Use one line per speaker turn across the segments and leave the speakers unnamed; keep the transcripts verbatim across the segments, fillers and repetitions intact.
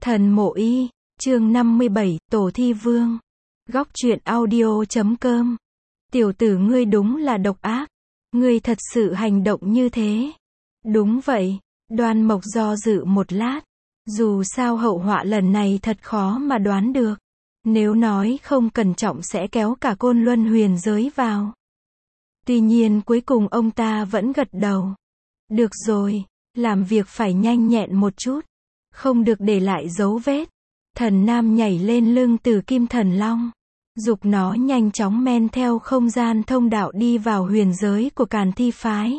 Thần Mộ Y, chương năm mươi bảy, Tổ Thi Vương. Góc truyện audio chấm com. Tiểu tử ngươi đúng là độc ác. Ngươi thật sự hành động như thế. Đúng vậy. Đoan Mộc do dự một lát. Dù sao hậu họa lần này thật khó mà đoán được. Nếu nói không cẩn trọng sẽ kéo cả Côn Luân huyền giới vào. Tuy nhiên cuối cùng ông ta vẫn gật đầu. Được rồi, làm việc phải nhanh nhẹn một chút. Không được để lại dấu vết. Thần Nam nhảy lên lưng Tử Kim Thần Long. Giục nó nhanh chóng men theo không gian thông đạo đi vào huyền giới của Càn Thi Phái.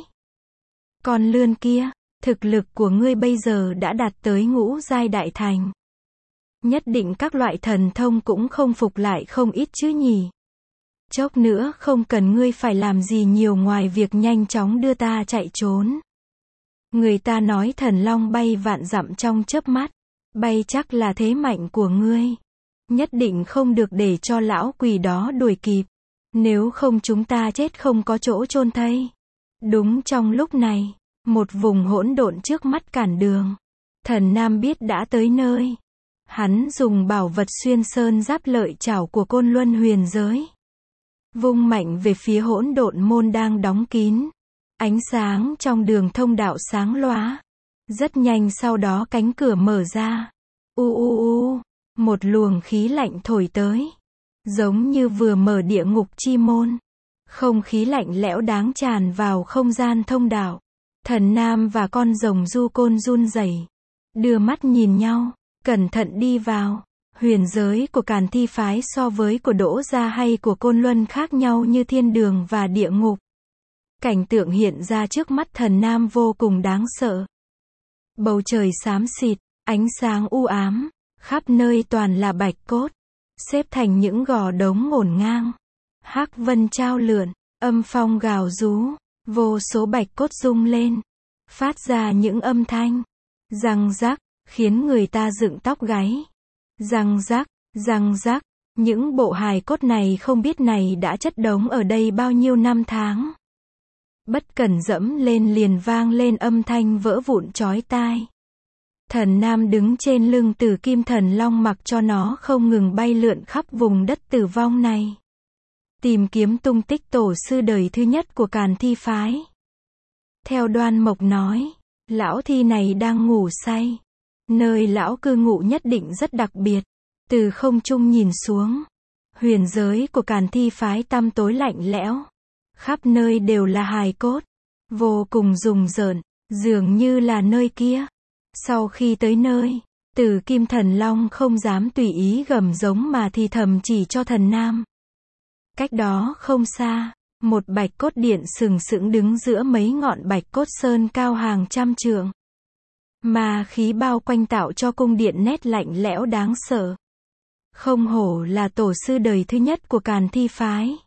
Con lươn kia, thực lực của ngươi bây giờ đã đạt tới ngũ giai đại thành. Nhất định các loại thần thông cũng không phục lại không ít chứ nhỉ. Chốc nữa không cần ngươi phải làm gì nhiều ngoài việc nhanh chóng đưa ta chạy trốn. Người ta nói thần long bay vạn dặm trong chớp mắt. Bay chắc là thế mạnh của ngươi. Nhất định không được để cho lão quỷ đó đuổi kịp. Nếu không chúng ta chết không có chỗ chôn thây. Đúng trong lúc này, một vùng hỗn độn trước mắt cản đường. Thần Nam biết đã tới nơi. Hắn dùng bảo vật xuyên sơn giáp lợi chảo của Côn Luân huyền giới. Vung mạnh về phía hỗn độn môn đang đóng kín. Ánh sáng trong đường thông đạo sáng lóa. Rất nhanh sau đó cánh cửa mở ra. U u u, một luồng khí lạnh thổi tới. Giống như vừa mở địa ngục chi môn. Không khí lạnh lẽo đáng tràn vào không gian thông đạo. Thần Nam và con rồng du côn run rẩy, đưa mắt nhìn nhau, cẩn thận đi vào. Huyền giới của Càn Thi Phái so với của Đỗ Gia hay của Côn Luân khác nhau như thiên đường và địa ngục. Cảnh tượng hiện ra trước mắt Thần Nam vô cùng đáng sợ. Bầu trời xám xịt, ánh sáng u ám, khắp nơi toàn là bạch cốt, xếp thành những gò đống ngổn ngang. Hắc vân trao lượn, âm phong gào rú, vô số bạch cốt rung lên, phát ra những âm thanh răng rắc, khiến người ta dựng tóc gáy. Răng rắc, răng rắc, những bộ hài cốt này không biết này đã chất đống ở đây bao nhiêu năm tháng. Bất cẩn dẫm lên liền vang lên âm thanh vỡ vụn chói tai. Thần Nam đứng trên lưng Tử Kim Thần Long mặc cho nó không ngừng bay lượn khắp vùng đất tử vong này. Tìm kiếm tung tích tổ sư đời thứ nhất của Càn Thi Phái. Theo Đoan Mộc nói, lão thi này đang ngủ say. Nơi lão cư ngụ nhất định rất đặc biệt. Từ không trung nhìn xuống, huyền giới của Càn Thi Phái tăm tối lạnh lẽo. Khắp nơi đều là hài cốt. Vô cùng rùng rợn, dường như là nơi kia. Sau khi tới nơi, Tử Kim Thần Long không dám tùy ý gầm giống mà thì thầm chỉ cho Thần Nam. Cách đó không xa, một bạch cốt điện sừng sững đứng giữa mấy ngọn bạch cốt sơn cao hàng trăm trượng. Ma khí bao quanh tạo cho cung điện nét lạnh lẽo đáng sợ. Không hổ là tổ sư đời thứ nhất của Càn Thi Phái.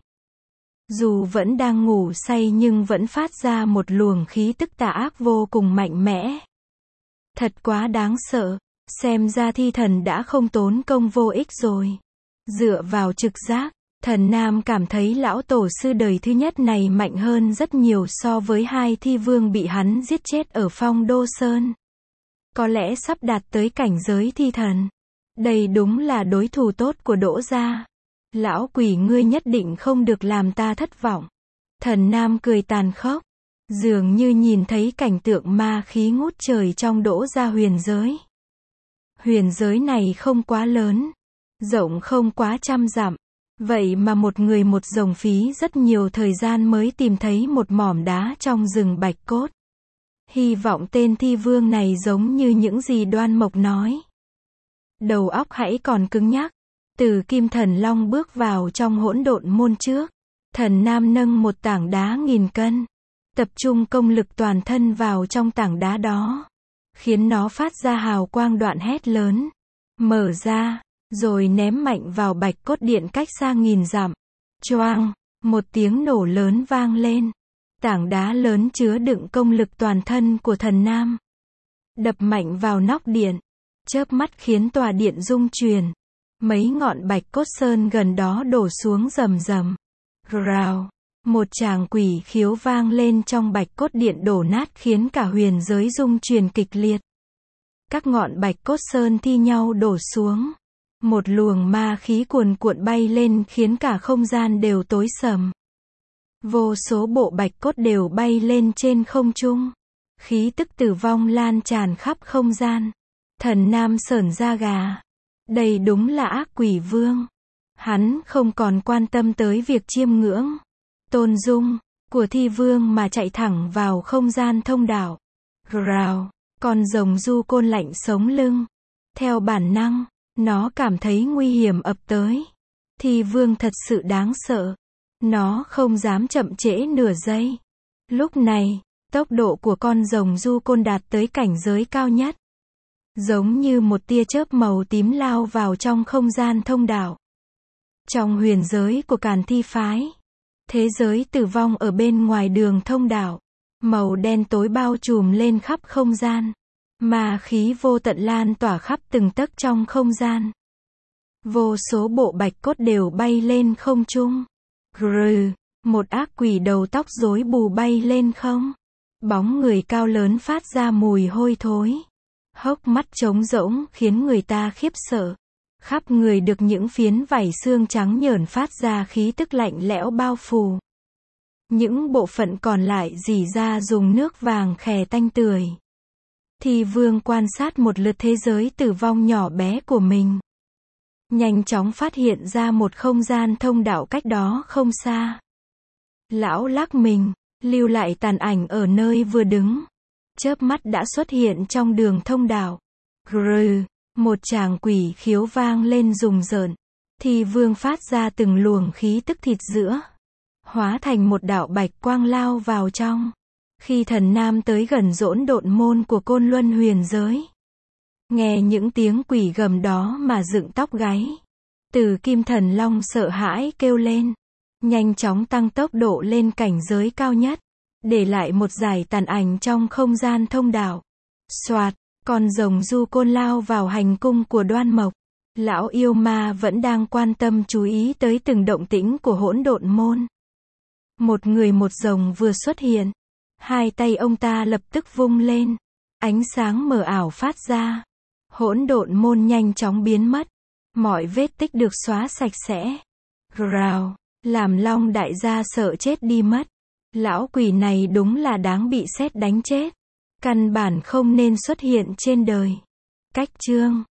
Dù vẫn đang ngủ say nhưng vẫn phát ra một luồng khí tức tà ác vô cùng mạnh mẽ. Thật quá đáng sợ, xem ra thi thần đã không tốn công vô ích rồi. Dựa vào trực giác, Thần Nam cảm thấy lão tổ sư đời thứ nhất này mạnh hơn rất nhiều so với hai thi vương bị hắn giết chết ở Phong Đô Sơn. Có lẽ sắp đạt tới cảnh giới thi thần. Đây đúng là đối thủ tốt của Đỗ Gia. Lão quỷ ngươi nhất định không được làm ta thất vọng. Thần Nam cười tàn khốc. Dường như nhìn thấy cảnh tượng ma khí ngút trời trong Đỗ Gia huyền giới. Huyền giới này không quá lớn. Rộng không quá trăm dặm. Vậy mà một người một rồng phí rất nhiều thời gian mới tìm thấy một mỏm đá trong rừng bạch cốt. Hy vọng tên thi vương này giống như những gì Đoan Mộc nói. Đầu óc hãy còn cứng nhắc. Tử Kim Thần Long bước vào trong hỗn độn môn trước. Thần Nam nâng một tảng đá nghìn cân. Tập trung công lực toàn thân vào trong tảng đá đó. Khiến nó phát ra hào quang đoạn hét lớn. Mở ra, rồi ném mạnh vào bạch cốt điện cách xa nghìn dặm. Choang, một tiếng nổ lớn vang lên. Tảng đá lớn chứa đựng công lực toàn thân của Thần Nam. Đập mạnh vào nóc điện. Chớp mắt khiến tòa điện rung chuyển. Mấy ngọn bạch cốt sơn gần đó đổ xuống rầm rầm. Rào. Một tràng quỷ khiếu vang lên trong bạch cốt điện đổ nát khiến cả huyền giới rung chuyển kịch liệt. Các ngọn bạch cốt sơn thi nhau đổ xuống. Một luồng ma khí cuồn cuộn bay lên khiến cả không gian đều tối sầm. Vô số bộ bạch cốt đều bay lên trên không trung. Khí tức tử vong lan tràn khắp không gian. Thần Nam sởn da gà. Đây đúng là ác quỷ vương. Hắn không còn quan tâm tới việc chiêm ngưỡng, tôn dung của thi vương mà chạy thẳng vào không gian thông đạo. Rào, con rồng du côn lạnh sống lưng. Theo bản năng, nó cảm thấy nguy hiểm ập tới. Thi vương thật sự đáng sợ. Nó không dám chậm trễ nửa giây. Lúc này, tốc độ của con rồng du côn đạt tới cảnh giới cao nhất. Giống như một tia chớp màu tím lao vào trong không gian thông đạo. Trong huyền giới của Càn Thi phái, thế giới tử vong ở bên ngoài đường thông đạo, màu đen tối bao trùm lên khắp không gian. Ma khí vô tận lan tỏa khắp từng tấc trong không gian. Vô số bộ bạch cốt đều bay lên không trung. Grừ, một ác quỷ đầu tóc rối bù bay lên không. Bóng người cao lớn phát ra mùi hôi thối. Hốc mắt trống rỗng khiến người ta khiếp sợ. Khắp người được những phiến vảy xương trắng nhởn phát ra khí tức lạnh lẽo bao phủ. Những bộ phận còn lại rỉ ra dùng nước vàng khè tanh tưởi. Thi vương quan sát một lượt thế giới tử vong nhỏ bé của mình. Nhanh chóng phát hiện ra một không gian thông đạo cách đó không xa. Lão lắc mình, lưu lại tàn ảnh ở nơi vừa đứng. Chớp mắt đã xuất hiện trong đường thông đạo. Grừ, một tràng quỷ khiếu vang lên rùng rợn. Thi vương phát ra từng luồng khí tức thịt giữa. Hóa thành một đạo bạch quang lao vào trong. Khi thần nam tới gần hỗn độn môn của Côn Luân huyền giới. Nghe những tiếng quỷ gầm đó mà dựng tóc gáy. Từ kim thần long sợ hãi kêu lên. Nhanh chóng tăng tốc độ lên cảnh giới cao nhất. Để lại một dải tàn ảnh trong không gian thông đạo. Soạt, con rồng du côn lao vào hành cung của Đoan Mộc. Lão yêu ma vẫn đang quan tâm chú ý tới từng động tĩnh của hỗn độn môn. Một người một rồng vừa xuất hiện. Hai tay ông ta lập tức vung lên. Ánh sáng mờ ảo phát ra. Hỗn độn môn nhanh chóng biến mất. Mọi vết tích được xóa sạch sẽ. Rào, làm Long đại gia sợ chết đi mất. Lão quỷ này đúng là đáng bị sét đánh chết. Căn bản không nên xuất hiện trên đời. Cách chương